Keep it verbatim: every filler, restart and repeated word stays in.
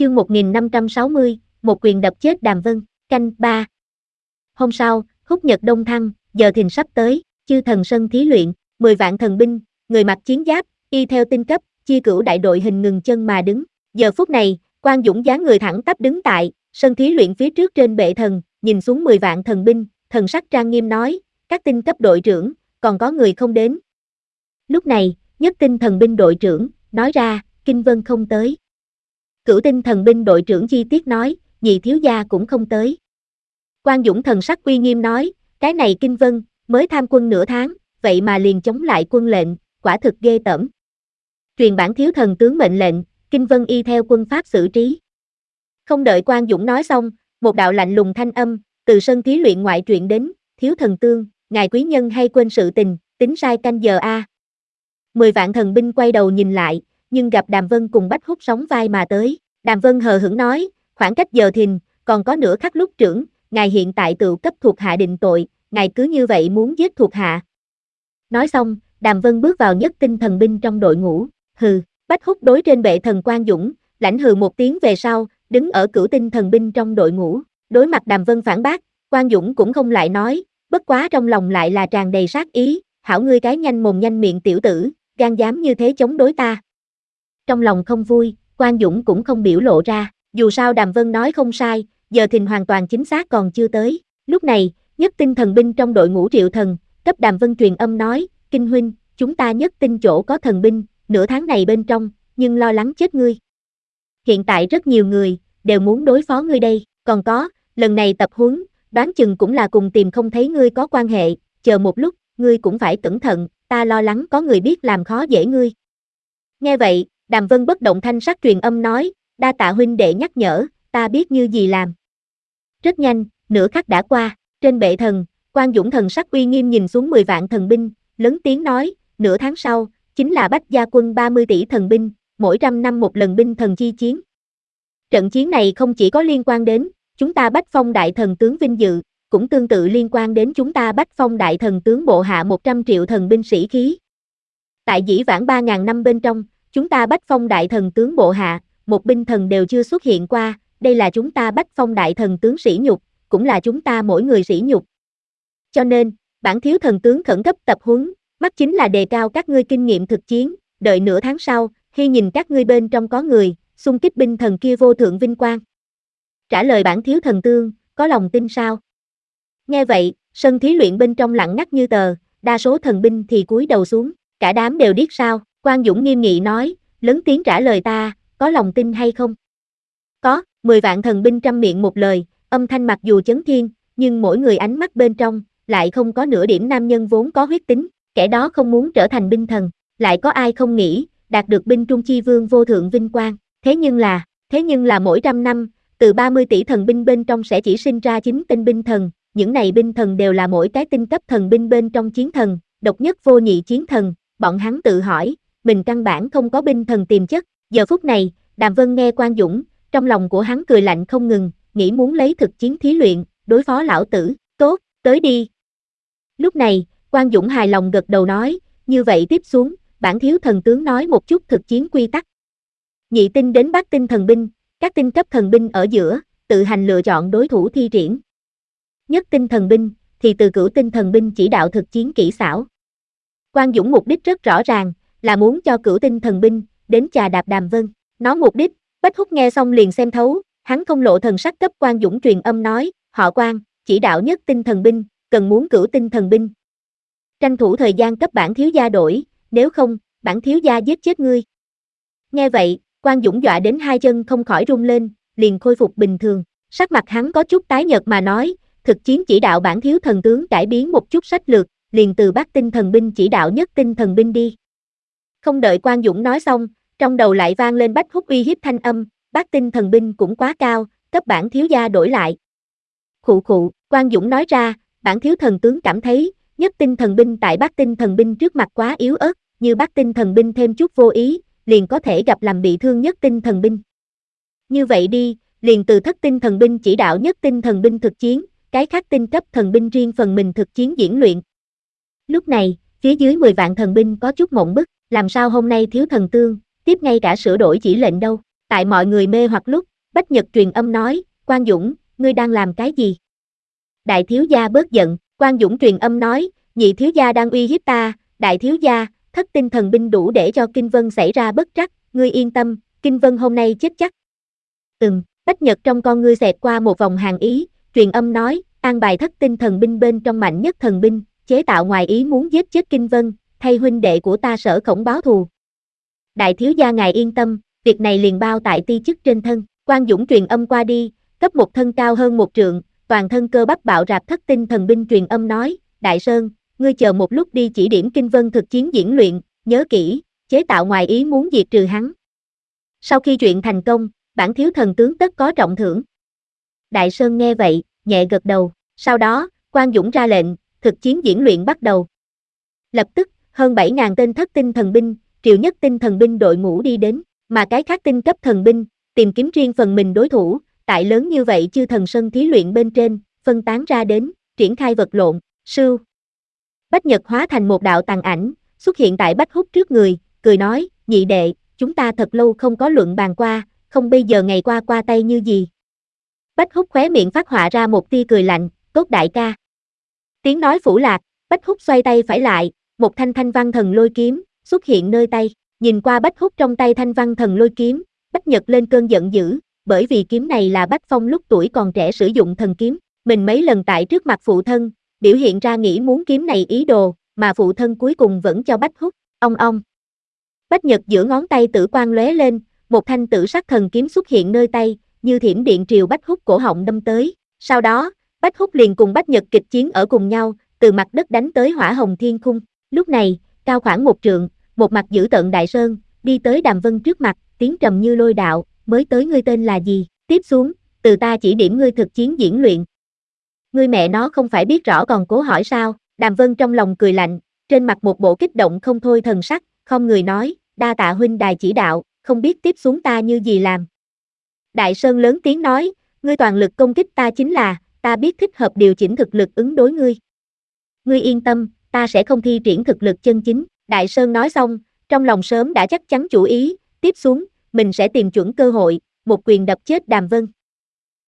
chương một nghìn năm trăm sáu mươi, một quyền đập chết Đàm Vân, canh ba. Hôm sau, khúc nhật đông thăng, giờ thìn sắp tới, chư thần sân thí luyện, mười vạn thần binh, người mặc chiến giáp, y theo tinh cấp, chia cửu đại đội hình ngừng chân mà đứng. Giờ phút này, Quang Dũng dáng người thẳng tắp đứng tại sân thí luyện phía trước trên bệ thần, nhìn xuống mười vạn thần binh, thần sắc trang nghiêm nói, các tinh cấp đội trưởng, còn có người không đến. Lúc này, nhất tinh thần binh đội trưởng, nói ra, Kinh Vân không tới. Cửu tinh thần binh đội trưởng chi tiết nói, nhị thiếu gia cũng không tới. Quang Dũng thần sắc uy nghiêm nói, cái này Kinh Vân, mới tham quân nửa tháng, vậy mà liền chống lại quân lệnh, quả thực ghê tởm. Truyền bản thiếu thần tướng mệnh lệnh, Kinh Vân y theo quân pháp xử trí. Không đợi Quang Dũng nói xong, một đạo lạnh lùng thanh âm, từ sân thí luyện ngoại truyền đến, thiếu thần tương, ngài quý nhân hay quên sự tình, tính sai canh giờ a. Mười vạn thần binh quay đầu nhìn lại, nhưng gặp Đàm Vân cùng Bách Húc sóng vai mà tới. Đàm Vân hờ hững nói, khoảng cách giờ thìn, còn có nửa khắc lúc trưởng, ngài hiện tại tự cấp thuộc hạ định tội, ngài cứ như vậy muốn giết thuộc hạ. Nói xong, Đàm Vân bước vào nhất tinh thần binh trong đội ngũ, hừ, Bách Húc đối trên bệ thần Quang Dũng, lãnh hừ một tiếng về sau, đứng ở cửu tinh thần binh trong đội ngũ, đối mặt Đàm Vân phản bác, Quang Dũng cũng không lại nói, bất quá trong lòng lại là tràn đầy sát ý, hảo ngươi cái nhanh mồm nhanh miệng tiểu tử, gan dám như thế chống đối ta. Trong lòng không vui, Quang Dũng cũng không biểu lộ ra, dù sao Đàm Vân nói không sai, giờ thìn hoàn toàn chính xác còn chưa tới. Lúc này, nhất tinh thần binh trong đội ngũ Triệu Thần, cấp Đàm Vân truyền âm nói, Kinh huynh, chúng ta nhất tinh chỗ có thần binh, nửa tháng này bên trong, nhưng lo lắng chết ngươi. Hiện tại rất nhiều người, đều muốn đối phó ngươi đây, còn có, lần này tập huấn, đoán chừng cũng là cùng tìm không thấy ngươi có quan hệ, chờ một lúc, ngươi cũng phải cẩn thận, ta lo lắng có người biết làm khó dễ ngươi. Nghe vậy, Đàm Vân bất động thanh sắc truyền âm nói, đa tạ huynh đệ nhắc nhở, ta biết như gì làm. Rất nhanh, nửa khắc đã qua, trên bệ thần, Quang Dũng thần sắc uy nghiêm nhìn xuống mười vạn thần binh, lớn tiếng nói, nửa tháng sau, chính là Bách Gia quân ba mươi tỷ thần binh, mỗi trăm năm một lần binh thần chi chiến. Trận chiến này không chỉ có liên quan đến chúng ta Bách Phong đại thần tướng vinh dự, cũng tương tự liên quan đến chúng ta Bách Phong đại thần tướng bộ hạ một trăm triệu thần binh sĩ khí. Tại dĩ vãng ba ngàn năm bên trong, chúng ta Bách Phong đại thần tướng bộ hạ, một binh thần đều chưa xuất hiện qua, đây là chúng ta Bách Phong đại thần tướng sỉ nhục, cũng là chúng ta mỗi người sỉ nhục. Cho nên, bản thiếu thần tướng khẩn cấp tập huấn, mắt chính là đề cao các ngươi kinh nghiệm thực chiến, đợi nửa tháng sau, khi nhìn các ngươi bên trong có người, xung kích binh thần kia vô thượng vinh quang. Trả lời bản thiếu thần tương, có lòng tin sao? Nghe vậy, sân thí luyện bên trong lặng ngắt như tờ, đa số thần binh thì cúi đầu xuống, cả đám đều điếc sao, Quang Dũng nghiêm nghị nói, lớn tiếng trả lời ta, có lòng tin hay không? Có, mười vạn thần binh trăm miệng một lời, âm thanh mặc dù chấn thiên, nhưng mỗi người ánh mắt bên trong, lại không có nửa điểm nam nhân vốn có huyết tính, kẻ đó không muốn trở thành binh thần, lại có ai không nghĩ, đạt được binh trung chi vương vô thượng vinh quang, thế nhưng là, thế nhưng là mỗi trăm năm, từ ba mươi tỷ thần binh bên trong sẽ chỉ sinh ra chín tên binh thần, những này binh thần đều là mỗi cái tinh cấp thần binh bên trong chiến thần, độc nhất vô nhị chiến thần, bọn hắn tự hỏi, mình căn bản không có binh thần tiềm chất, giờ phút này, Đàm Vân nghe Quang Dũng, trong lòng của hắn cười lạnh không ngừng, nghĩ muốn lấy thực chiến thí luyện, đối phó lão tử, tốt, tới đi. Lúc này, Quang Dũng hài lòng gật đầu nói, như vậy tiếp xuống, bản thiếu thần tướng nói một chút thực chiến quy tắc. Nhị tinh đến bát tinh thần binh, các tinh cấp thần binh ở giữa, tự hành lựa chọn đối thủ thi triển. Nhất tinh thần binh, thì từ cửu tinh thần binh chỉ đạo thực chiến kỹ xảo. Quang Dũng mục đích rất rõ ràng, là muốn cho cửu tinh thần binh, đến chà đạp Đàm Vân. Nó mục đích, Bách Húc nghe xong liền xem thấu, hắn không lộ thần sắc cấp Quang Dũng truyền âm nói, họ Quang, chỉ đạo nhất tinh thần binh, cần muốn cửu tinh thần binh. Tranh thủ thời gian cấp bản thiếu gia đổi, nếu không, bản thiếu gia giết chết ngươi. Nghe vậy, Quang Dũng dọa đến hai chân không khỏi run lên, liền khôi phục bình thường, sắc mặt hắn có chút tái nhợt mà nói, thực chiến chỉ đạo bản thiếu thần tướng cải biến một chút sách lược, liền từ bát tinh thần binh chỉ đạo nhất tinh thần binh đi. Không đợi Quang Dũng nói xong, trong đầu lại vang lên Bách Húc uy hiếp thanh âm, bát tinh thần binh cũng quá cao, cấp bản thiếu gia đổi lại. Khụ khụ, Quang Dũng nói ra, bản thiếu thần tướng cảm thấy, nhất tinh thần binh tại bát tinh thần binh trước mặt quá yếu ớt, như bát tinh thần binh thêm chút vô ý, liền có thể gặp làm bị thương nhất tinh thần binh. Như vậy đi, liền từ thất tinh thần binh chỉ đạo nhất tinh thần binh thực chiến, cái khác tinh cấp thần binh riêng phần mình thực chiến diễn luyện. Lúc này, phía dưới mười vạn thần binh có chút mộng bức, làm sao hôm nay thiếu thần tương, tiếp ngay cả sửa đổi chỉ lệnh đâu. Tại mọi người mê hoặc lúc, Bách Nhật truyền âm nói, Quang Dũng, ngươi đang làm cái gì? Đại thiếu gia bớt giận, Quang Dũng truyền âm nói, nhị thiếu gia đang uy hiếp ta, đại thiếu gia, thất tinh thần binh đủ để cho Kinh Vân xảy ra bất trắc, ngươi yên tâm, Kinh Vân hôm nay chết chắc. Ừm, Bách Nhật trong con ngươi xẹt qua một vòng hàn ý, truyền âm nói, an bài thất tinh thần binh bên trong mạnh nhất thần binh, chế tạo ngoài ý muốn giết chết Kinh Vân, thay huynh đệ của ta Sở Khổng báo thù. Đại thiếu gia ngài yên tâm, việc này liền bao tại ti chức trên thân. Quang Dũng truyền âm qua đi, cấp một thân cao hơn một trượng, toàn thân cơ bắp bạo rạp thất tinh thần binh truyền âm nói, Đại Sơn, ngươi chờ một lúc đi chỉ điểm Kinh Vân thực chiến diễn luyện, nhớ kỹ, chế tạo ngoài ý muốn diệt trừ hắn. Sau khi chuyện thành công, bản thiếu thần tướng tất có trọng thưởng. Đại Sơn nghe vậy, nhẹ gật đầu, sau đó, Quang Dũng ra lệnh, thực chiến diễn luyện bắt đầu. Lập tức, hơn bảy nghìn tên thất tinh thần binh, triệu nhất tinh thần binh đội ngũ đi đến, mà cái khác tinh cấp thần binh, tìm kiếm riêng phần mình đối thủ, tại lớn như vậy chư thần sân thí luyện bên trên, phân tán ra đến, triển khai vật lộn, sưu. Bách Nhật hóa thành một đạo tàn ảnh, xuất hiện tại Bách Húc trước người, cười nói, nhị đệ, chúng ta thật lâu không có luận bàn qua, không bây giờ ngày qua qua tay như gì. Bách Húc khóe miệng phát họa ra một tia cười lạnh, tốt đại ca. Tiếng nói phủ lạc, Bách Húc xoay tay phải lại, một thanh thanh văn thần lôi kiếm, xuất hiện nơi tay, nhìn qua Bách Húc trong tay thanh văn thần lôi kiếm, Bách Nhật lên cơn giận dữ, bởi vì kiếm này là Bách Phong lúc tuổi còn trẻ sử dụng thần kiếm, mình mấy lần tại trước mặt phụ thân, biểu hiện ra nghĩ muốn kiếm này ý đồ, mà phụ thân cuối cùng vẫn cho Bách Húc, ong ong. Bách Nhật giữa ngón tay tử quang lóe lên, một thanh tử sắc thần kiếm xuất hiện nơi tay, như thiểm điện triều Bách Húc cổ họng đâm tới, sau đó, Bách Húc liền cùng Bách Nhật kịch chiến ở cùng nhau, từ mặt đất đánh tới hỏa hồng thiên khung, lúc này, cao khoảng một trượng, một mặt dữ tợn Đại Sơn, đi tới Đàm Vân trước mặt, tiếng trầm như lôi đạo, mới tới ngươi tên là gì, tiếp xuống, từ ta chỉ điểm ngươi thực chiến diễn luyện. Ngươi mẹ nó không phải biết rõ còn cố hỏi sao, Đàm Vân trong lòng cười lạnh, trên mặt một bộ kích động không thôi thần sắc, không người nói, đa tạ huynh đài chỉ đạo, không biết tiếp xuống ta như gì làm. Đại Sơn lớn tiếng nói, ngươi toàn lực công kích ta chính là, ta biết thích hợp điều chỉnh thực lực ứng đối ngươi. Ngươi yên tâm, ta sẽ không thi triển thực lực chân chính. Đại Sơn nói xong, trong lòng sớm đã chắc chắn chủ ý, tiếp xuống, mình sẽ tìm chuẩn cơ hội, một quyền đập chết Đàm Vân.